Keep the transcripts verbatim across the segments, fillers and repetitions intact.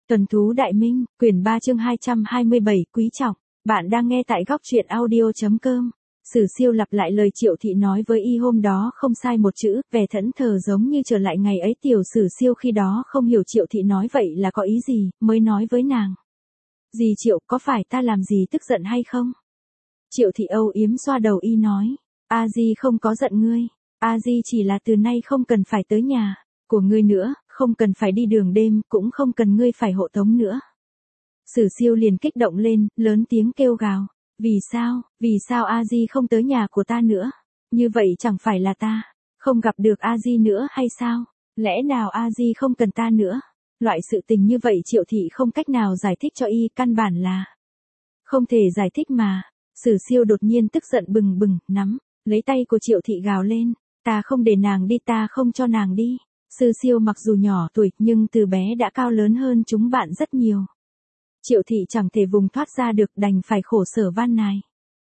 Tuần thú đại minh, quyển ba chương hai trăm hai mươi bảy, quý trọng. Bạn đang nghe tại góc truyện audio.com. Sử Siêu lặp lại lời Triệu Thị nói với y hôm đó không sai một chữ, vẻ thẫn thờ giống như trở lại ngày ấy. Tiểu Sử Siêu khi đó không hiểu Triệu Thị nói vậy là có ý gì, mới nói với nàng. Dì Triệu, có phải ta làm gì tức giận hay không? Triệu Thị âu yếm xoa đầu y nói. A Di không có giận ngươi. A Di chỉ là từ nay không cần phải tới nhà của ngươi nữa, không cần phải đi đường đêm, cũng không cần ngươi phải hộ tống nữa. Sử Siêu liền kích động lên, lớn tiếng kêu gào. Vì sao, vì sao A Di không tới nhà của ta nữa? Như vậy chẳng phải là ta không gặp được A Di nữa hay sao? Lẽ nào A Di không cần ta nữa? Loại sự tình như vậy Triệu Thị không cách nào giải thích cho y, căn bản là không thể giải thích mà. Sử Siêu đột nhiên tức giận bừng bừng, nắm lấy tay của Triệu Thị gào lên. Ta không để nàng đi, ta không cho nàng đi. Sử Siêu mặc dù nhỏ tuổi, nhưng từ bé đã cao lớn hơn chúng bạn rất nhiều. Triệu Thị chẳng thể vùng thoát ra được, đành phải khổ sở van nài.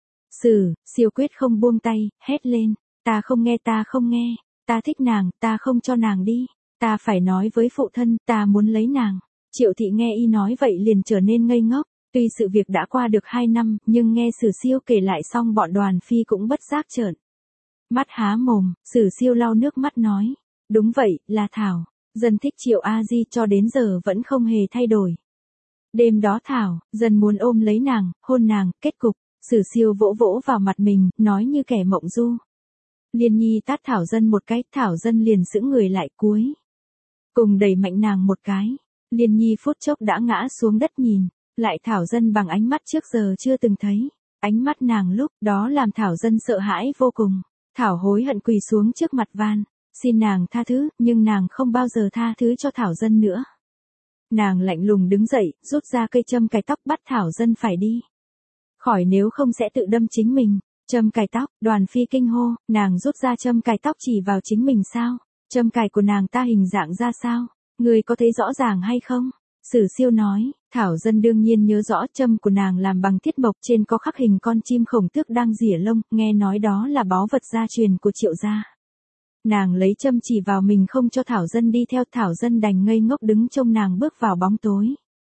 Sử Siêu quyết không buông tay, hét lên. Ta không nghe, ta không nghe. Ta thích nàng, ta không cho nàng đi. Ta phải nói với phụ thân, ta muốn lấy nàng. Triệu Thị nghe y nói vậy liền trở nên ngây ngốc. Tuy sự việc đã qua được hai năm, nhưng nghe Sử Siêu kể lại xong bọn Đoàn Phi cũng bất giác trợn mắt há mồm. Sử Siêu lau nước mắt nói. Đúng vậy, là Thảo. Dân thích Triệu A Di cho đến giờ vẫn không hề thay đổi. Đêm đó Thảo, dần muốn ôm lấy nàng, hôn nàng, kết cục. Sử Siêu vỗ vỗ vào mặt mình, nói như kẻ mộng du. Liên Nhi tát Thảo Dân một cái, Thảo Dân liền sững người lại, cuối cùng đẩy mạnh nàng một cái. Liên Nhi phút chốc đã ngã xuống đất nhìn lại Thảo Dân bằng ánh mắt trước giờ chưa từng thấy. Ánh mắt nàng lúc đó làm Thảo Dân sợ hãi vô cùng. Thảo hối hận quỳ xuống trước mặt van xin nàng tha thứ, nhưng nàng không bao giờ tha thứ cho Thảo Dân nữa. Nàng lạnh lùng đứng dậy, rút ra cây châm cài tóc, bắt Thảo Dân phải đi khỏi, nếu không sẽ tự đâm chính mình. Châm cài tóc, Đoàn Phi kinh hô. Nàng rút ra châm cài tóc chỉ vào chính mình sao? Châm cài của nàng ta hình dạng ra sao? Người có thấy rõ ràng hay không? Sử Siêu nói. Thảo Dân đương nhiên nhớ rõ, châm của nàng làm bằng thiết mộc, trên có khắc hình con chim khổng tước đang rỉa lông, nghe nói đó là báu vật gia truyền của Triệu gia. Nàng lấy châm chỉ vào mình không cho Thảo Dân đi theo. Thảo Dân đành ngây ngốc đứng trông nàng bước vào bóng tối.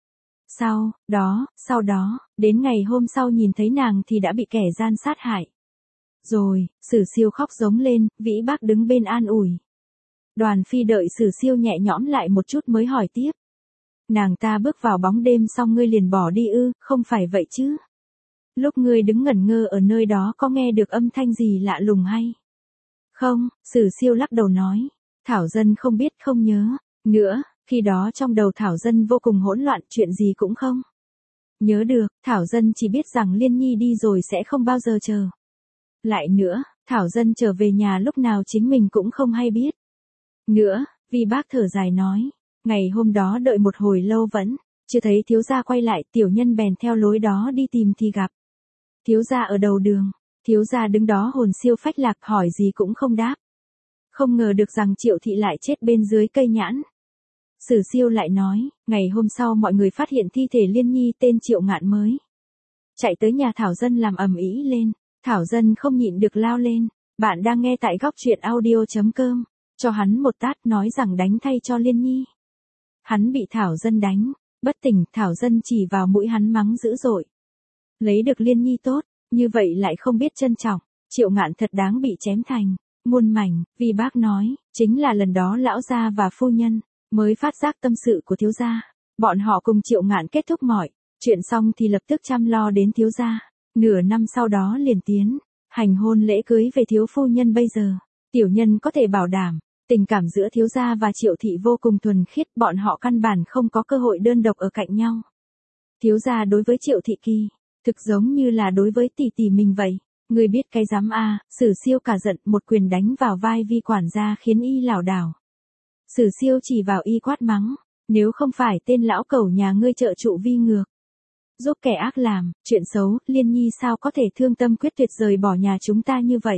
Sau đó, sau đó, đến ngày hôm sau nhìn thấy nàng thì đã bị kẻ gian sát hại. Rồi, Sử Siêu khóc giống lên, Vĩ Bác đứng bên an ủi. Đoàn Phi đợi Sử Siêu nhẹ nhõm lại một chút mới hỏi tiếp. Nàng ta bước vào bóng đêm xong ngươi liền bỏ đi ư? Không phải vậy chứ? Lúc ngươi đứng ngẩn ngơ ở nơi đó có nghe được âm thanh gì lạ lùng hay không? Sử Siêu lắc đầu nói. Thảo Dân không biết, không nhớ nữa. Khi đó trong đầu Thảo Dân vô cùng hỗn loạn, chuyện gì cũng không nhớ được. Thảo Dân chỉ biết rằng Liên Nhi đi rồi sẽ không bao giờ chờ lại nữa. Thảo Dân trở về nhà lúc nào chính mình cũng không hay biết nữa. Vi Bác thở dài nói. Ngày hôm đó đợi một hồi lâu vẫn chưa thấy thiếu gia quay lại, tiểu nhân bèn theo lối đó đi tìm thì gặp thiếu gia ở đầu đường. Thiếu gia đứng đó hồn siêu phách lạc, hỏi gì cũng không đáp. Không ngờ được rằng Triệu Thị lại chết bên dưới cây nhãn. Sử Siêu lại nói, ngày hôm sau mọi người phát hiện thi thể Liên Nhi tên Triệu Ngạn mới chạy tới nhà Thảo Dân làm ầm ĩ lên. Thảo Dân không nhịn được lao lên. Bạn đang nghe tại góc truyện audio.com. Cho hắn một tát, nói rằng đánh thay cho Liên Nhi. Hắn bị Thảo Dân đánh bất tỉnh, Thảo Dân chỉ vào mũi hắn mắng dữ dội. Lấy được Liên Nhi tốt, như vậy lại không biết trân trọng. Triệu Ngạn thật đáng bị chém thành muôn mảnh. Vi Bác nói, chính là lần đó lão gia và phu nhân mới phát giác tâm sự của thiếu gia. Bọn họ cùng Triệu Ngạn kết thúc mọi chuyện xong thì lập tức chăm lo đến thiếu gia. Nửa năm sau đó liền tiến hành hôn lễ cưới về thiếu phu nhân. Bây giờ tiểu nhân có thể bảo đảm, tình cảm giữa thiếu gia và Triệu Thị vô cùng thuần khiết, bọn họ căn bản không có cơ hội đơn độc ở cạnh nhau. Thiếu gia đối với Triệu Thị kỳ thực giống như là đối với tỷ tỷ mình vậy. Người biết cái dám a? Sử Siêu cả giận, một quyền đánh vào vai Vi quản gia khiến y lảo đảo. Sử Siêu chỉ vào y quát mắng. Nếu không phải tên lão cẩu nhà ngươi trợ trụ Vi ngược giúp kẻ ác làm chuyện xấu, Liên Nhi sao có thể thương tâm quyết tuyệt rời bỏ nhà chúng ta như vậy?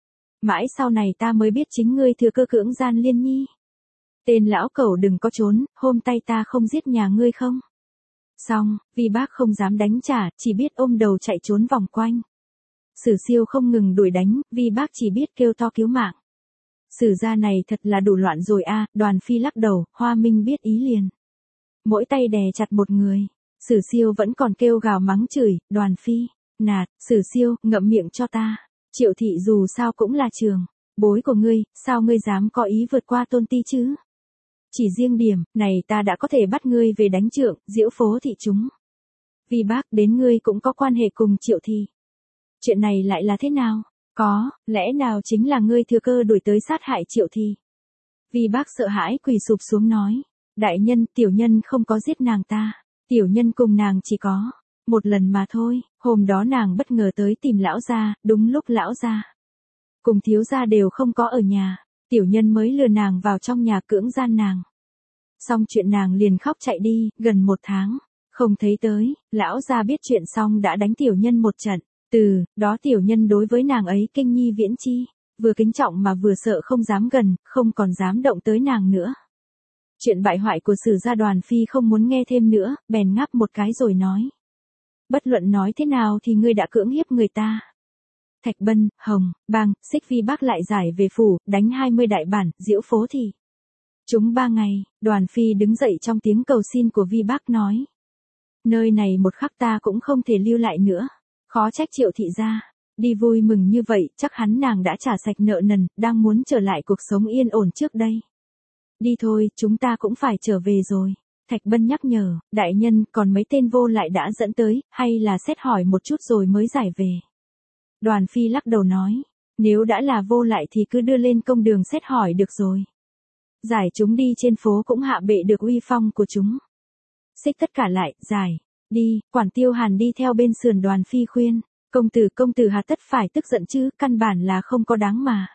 Mãi sau này ta mới biết chính ngươi thừa cơ cưỡng gian Liên Nhi. Tên lão cẩu đừng có trốn, hôm tay ta không giết nhà ngươi không? Xong, Vi Bác không dám đánh trả, chỉ biết ôm đầu chạy trốn vòng quanh. Sử Siêu không ngừng đuổi đánh, Vi Bác chỉ biết kêu to cứu mạng. Sử gia này thật là đủ loạn rồi a. Đoàn Phi lắc đầu, Hoa Minh biết ý liền mỗi tay đè chặt một người. Sử Siêu vẫn còn kêu gào mắng chửi, Đoàn Phi, nạt, Sử Siêu, ngậm miệng cho ta. Triệu thị dù sao cũng là trường bối của ngươi, sao ngươi dám có ý vượt qua tôn ti chứ? Chỉ riêng điểm này ta đã có thể bắt ngươi về đánh trượng, diễu phố thị chúng. Vi bác đến ngươi cũng có quan hệ cùng Triệu thị. Chuyện này lại là thế nào? Có, lẽ nào chính là ngươi thừa cơ đuổi tới sát hại Triệu thị? Vi bác sợ hãi quỳ sụp xuống nói. Đại nhân, tiểu nhân không có giết nàng ta. Tiểu nhân cùng nàng chỉ có một lần mà thôi. Hôm đó nàng bất ngờ tới tìm lão gia, đúng lúc lão gia cùng thiếu gia đều không có ở nhà. Tiểu nhân mới lừa nàng vào trong nhà cưỡng gian nàng. Xong chuyện nàng liền khóc chạy đi, gần một tháng. Không thấy tới, lão gia biết chuyện xong đã đánh tiểu nhân một trận. Từ đó tiểu nhân đối với nàng ấy kinh nhi viễn chi. Vừa kính trọng mà vừa sợ không dám gần, không còn dám động tới nàng nữa. Chuyện bại hoại của Sử gia Đoàn Phi không muốn nghe thêm nữa, bèn ngáp một cái rồi nói. Bất luận nói thế nào thì ngươi đã cưỡng hiếp người ta. Thạch Bân, Hồng, Bang, Xích Vi bác lại giải về phủ, đánh hai mươi đại bản, diễu phố thị. Chúng ba ngày, Đoàn Phi đứng dậy trong tiếng cầu xin của Vi bác nói. Nơi này một khắc ta cũng không thể lưu lại nữa. Khó trách Triệu thị gia. Đi vui mừng như vậy, chắc hắn nàng đã trả sạch nợ nần, đang muốn trở lại cuộc sống yên ổn trước đây. Đi thôi, chúng ta cũng phải trở về rồi. Thạch Bân nhắc nhở, đại nhân, còn mấy tên vô lại đã dẫn tới, hay là xét hỏi một chút rồi mới giải về. Đoàn Phi lắc đầu nói, nếu đã là vô lại thì cứ đưa lên công đường xét hỏi được rồi. Giải chúng đi trên phố cũng hạ bệ được uy phong của chúng. Xích tất cả lại, giải, đi, Quản Tiêu Hàn đi theo bên sườn Đoàn Phi khuyên, công tử công tử hà tất phải tức giận chứ, căn bản là không có đáng mà.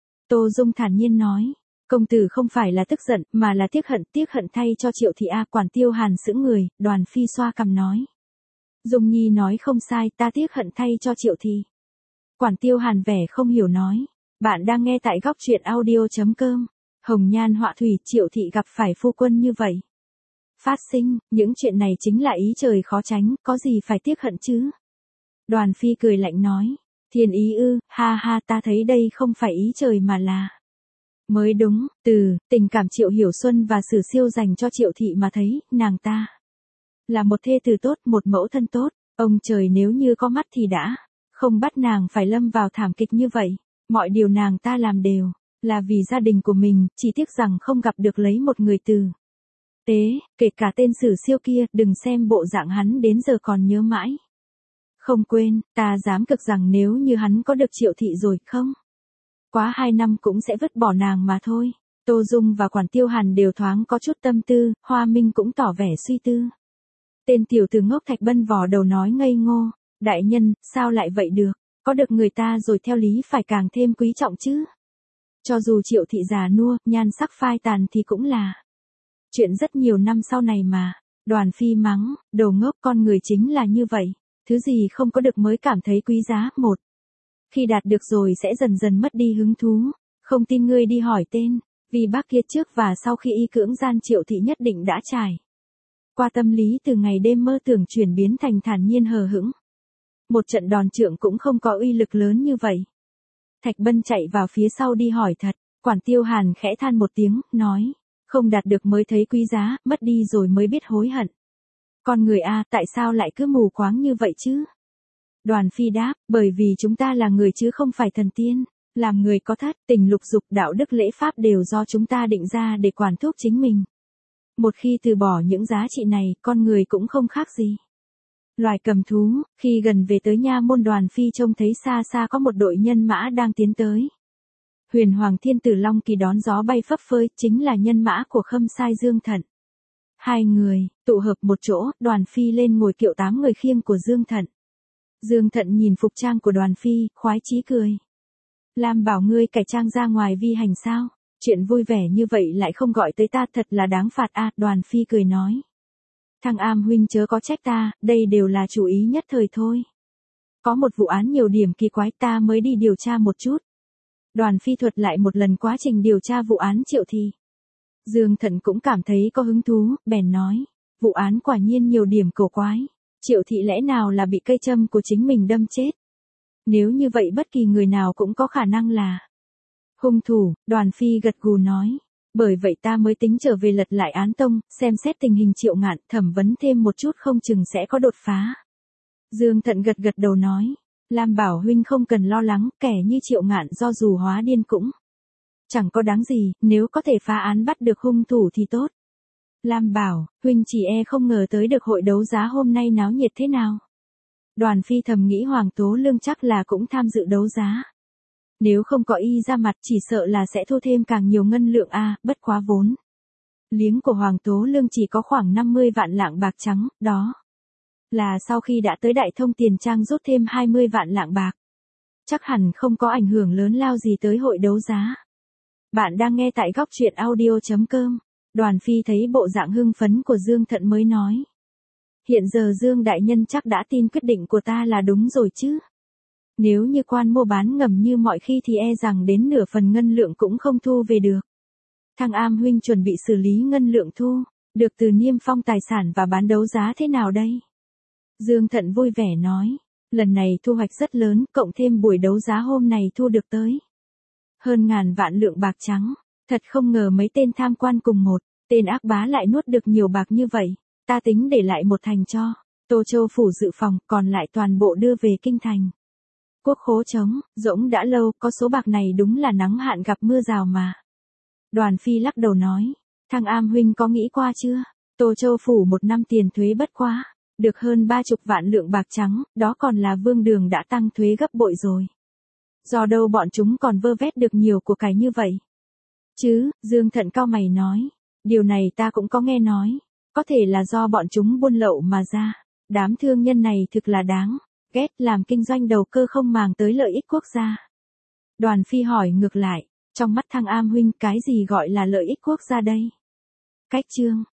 Tô Dung thản nhiên nói. Công tử không phải là tức giận, mà là tiếc hận, tiếc hận thay cho Triệu thị a. Quản Tiêu Hàn sững người, Đoàn Phi xoa cằm nói. Dung Nhi nói không sai, ta tiếc hận thay cho Triệu thị. Quản Tiêu Hàn vẻ không hiểu nói. Bạn đang nghe tại góc truyện audio.com. Hồng nhan họa thủy, Triệu thị gặp phải phu quân như vậy. Phát sinh, những chuyện này chính là ý trời khó tránh, có gì phải tiếc hận chứ? Đoàn Phi cười lạnh nói. Thiên ý ư, ha ha, ta thấy đây không phải ý trời mà là. Mới đúng, từ tình cảm Triệu Hiểu Xuân và Sử Siêu dành cho Triệu thị mà thấy, nàng ta là một thê tử tốt, một mẫu thân tốt. Ông trời nếu như có mắt thì đã không bắt nàng phải lâm vào thảm kịch như vậy. Mọi điều nàng ta làm đều là vì gia đình của mình, chỉ tiếc rằng không gặp được lấy một người tử tế, kể cả tên Sử Siêu kia. Đừng xem bộ dạng hắn đến giờ còn nhớ mãi. Không quên, ta dám cực rằng nếu như hắn có được Triệu thị rồi không? Quá hai năm cũng sẽ vứt bỏ nàng mà thôi. Tô Dung và Quản Tiêu Hàn đều thoáng có chút tâm tư, Hoa Minh cũng tỏ vẻ suy tư. Tên tiểu tử ngốc Thạch Bân vò đầu nói ngây ngô, đại nhân, sao lại vậy được, có được người ta rồi theo lý phải càng thêm quý trọng chứ. Cho dù Triệu thị già nua, nhan sắc phai tàn thì cũng là chuyện rất nhiều năm sau này mà. Đoàn Phi mắng, đồ ngốc, con người chính là như vậy, thứ gì không có được mới cảm thấy quý giá. Một Khi đạt được rồi sẽ dần dần mất đi hứng thú. Không tin ngươi đi hỏi tên, vì bác kia trước và sau khi y cưỡng gian Triệu thị nhất định đã trải qua tâm lý từ ngày đêm mơ tưởng chuyển biến thành thản nhiên hờ hững. Một trận đòn trượng cũng không có uy lực lớn như vậy. Thạch Bân chạy vào phía sau đi hỏi thật. Quản Tiêu Hàn khẽ than một tiếng, nói, không đạt được mới thấy quý giá, mất đi rồi mới biết hối hận. Con người a, tại sao lại cứ mù quáng như vậy chứ? Đoàn Phi đáp, bởi vì chúng ta là người chứ không phải thần tiên. Làm người có thất, tình lục dục, đạo đức lễ pháp đều do chúng ta định ra để quản thúc chính mình. Một khi từ bỏ những giá trị này, con người cũng không khác gì loài cầm thú. Khi gần về tới nha môn, Đoàn Phi trông thấy xa xa có một đội nhân mã đang tiến tới. Huyền Hoàng Thiên Tử Long Kỳ đón gió bay phấp phới, chính là nhân mã của Khâm Sai Dương Thận. Hai người tụ hợp một chỗ, Đoàn Phi lên ngồi kiệu tám người khiêng của Dương Thận. Dương Thận nhìn phục trang của Đoàn Phi, khoái chí cười. Lam bảo ngươi cải trang ra ngoài vi hành sao? Chuyện vui vẻ như vậy lại không gọi tới ta, thật là đáng phạt a. À, Đoàn Phi cười nói. Thằng Am huynh chớ có trách ta, đây đều là chủ ý nhất thời thôi. Có một vụ án nhiều điểm kỳ quái, ta mới đi điều tra một chút. Đoàn Phi thuật lại một lần quá trình điều tra vụ án Triệu thị. Dương Thận cũng cảm thấy có hứng thú, bèn nói. Vụ án quả nhiên nhiều điểm cổ quái. Triệu thị lẽ nào là bị cây châm của chính mình đâm chết? Nếu như vậy bất kỳ người nào cũng có khả năng là hung thủ. Đoàn Phi gật gù nói. Bởi vậy ta mới tính trở về lật lại án tông, xem xét tình hình Triệu Ngạn, thẩm vấn thêm một chút không chừng sẽ có đột phá. Dương Thận gật gật đầu nói, Lam bảo huynh không cần lo lắng, kẻ như Triệu Ngạn do dù hóa điên cũng chẳng có đáng gì, nếu có thể phá án bắt được hung thủ thì tốt. Lam bảo, huynh chỉ e không ngờ tới được hội đấu giá hôm nay náo nhiệt thế nào. Đoàn Phi thầm nghĩ Hoàng Tố Lương chắc là cũng tham dự đấu giá. Nếu không có y ra mặt chỉ sợ là sẽ thu thêm càng nhiều ngân lượng a, à, bất quá vốn. Liếng của Hoàng Tố Lương chỉ có khoảng năm mươi vạn lạng bạc trắng, đó là sau khi đã tới Đại Thông Tiền Trang rút thêm hai mươi vạn lạng bạc. Chắc hẳn không có ảnh hưởng lớn lao gì tới hội đấu giá. Bạn đang nghe tại góc truyện audio chấm com. Đoàn Phi thấy bộ dạng hưng phấn của Dương Thận mới nói. Hiện giờ Dương Đại Nhân chắc đã tin quyết định của ta là đúng rồi chứ. Nếu như quan mua bán ngầm như mọi khi thì e rằng đến nửa phần ngân lượng cũng không thu về được. Thằng Am huynh chuẩn bị xử lý ngân lượng thu, được từ niêm phong tài sản và bán đấu giá thế nào đây? Dương Thận vui vẻ nói, lần này thu hoạch rất lớn, cộng thêm buổi đấu giá hôm này thu được tới hơn ngàn vạn lượng bạc trắng. Thật không ngờ mấy tên tham quan cùng một tên ác bá lại nuốt được nhiều bạc như vậy. Ta tính để lại một thành cho Tô Châu phủ dự phòng, còn lại toàn bộ đưa về kinh thành. Quốc khố trống, rỗng đã lâu, có số bạc này đúng là nắng hạn gặp mưa rào mà. Đoàn Phi lắc đầu nói, thằng Am huynh có nghĩ qua chưa? Tô Châu phủ một năm tiền thuế bất quá được hơn ba chục vạn lượng bạc trắng, đó còn là Vương Đường đã tăng thuế gấp bội rồi. Do đâu bọn chúng còn vơ vét được nhiều của cải như vậy? Chứ, Dương Thận cau mày nói, điều này ta cũng có nghe nói, có thể là do bọn chúng buôn lậu mà ra. Đám thương nhân này thực là đáng ghét, làm kinh doanh đầu cơ không màng tới lợi ích quốc gia. Đoàn Phi hỏi ngược lại, trong mắt thằng Am huynh cái gì gọi là lợi ích quốc gia đây? Cách chương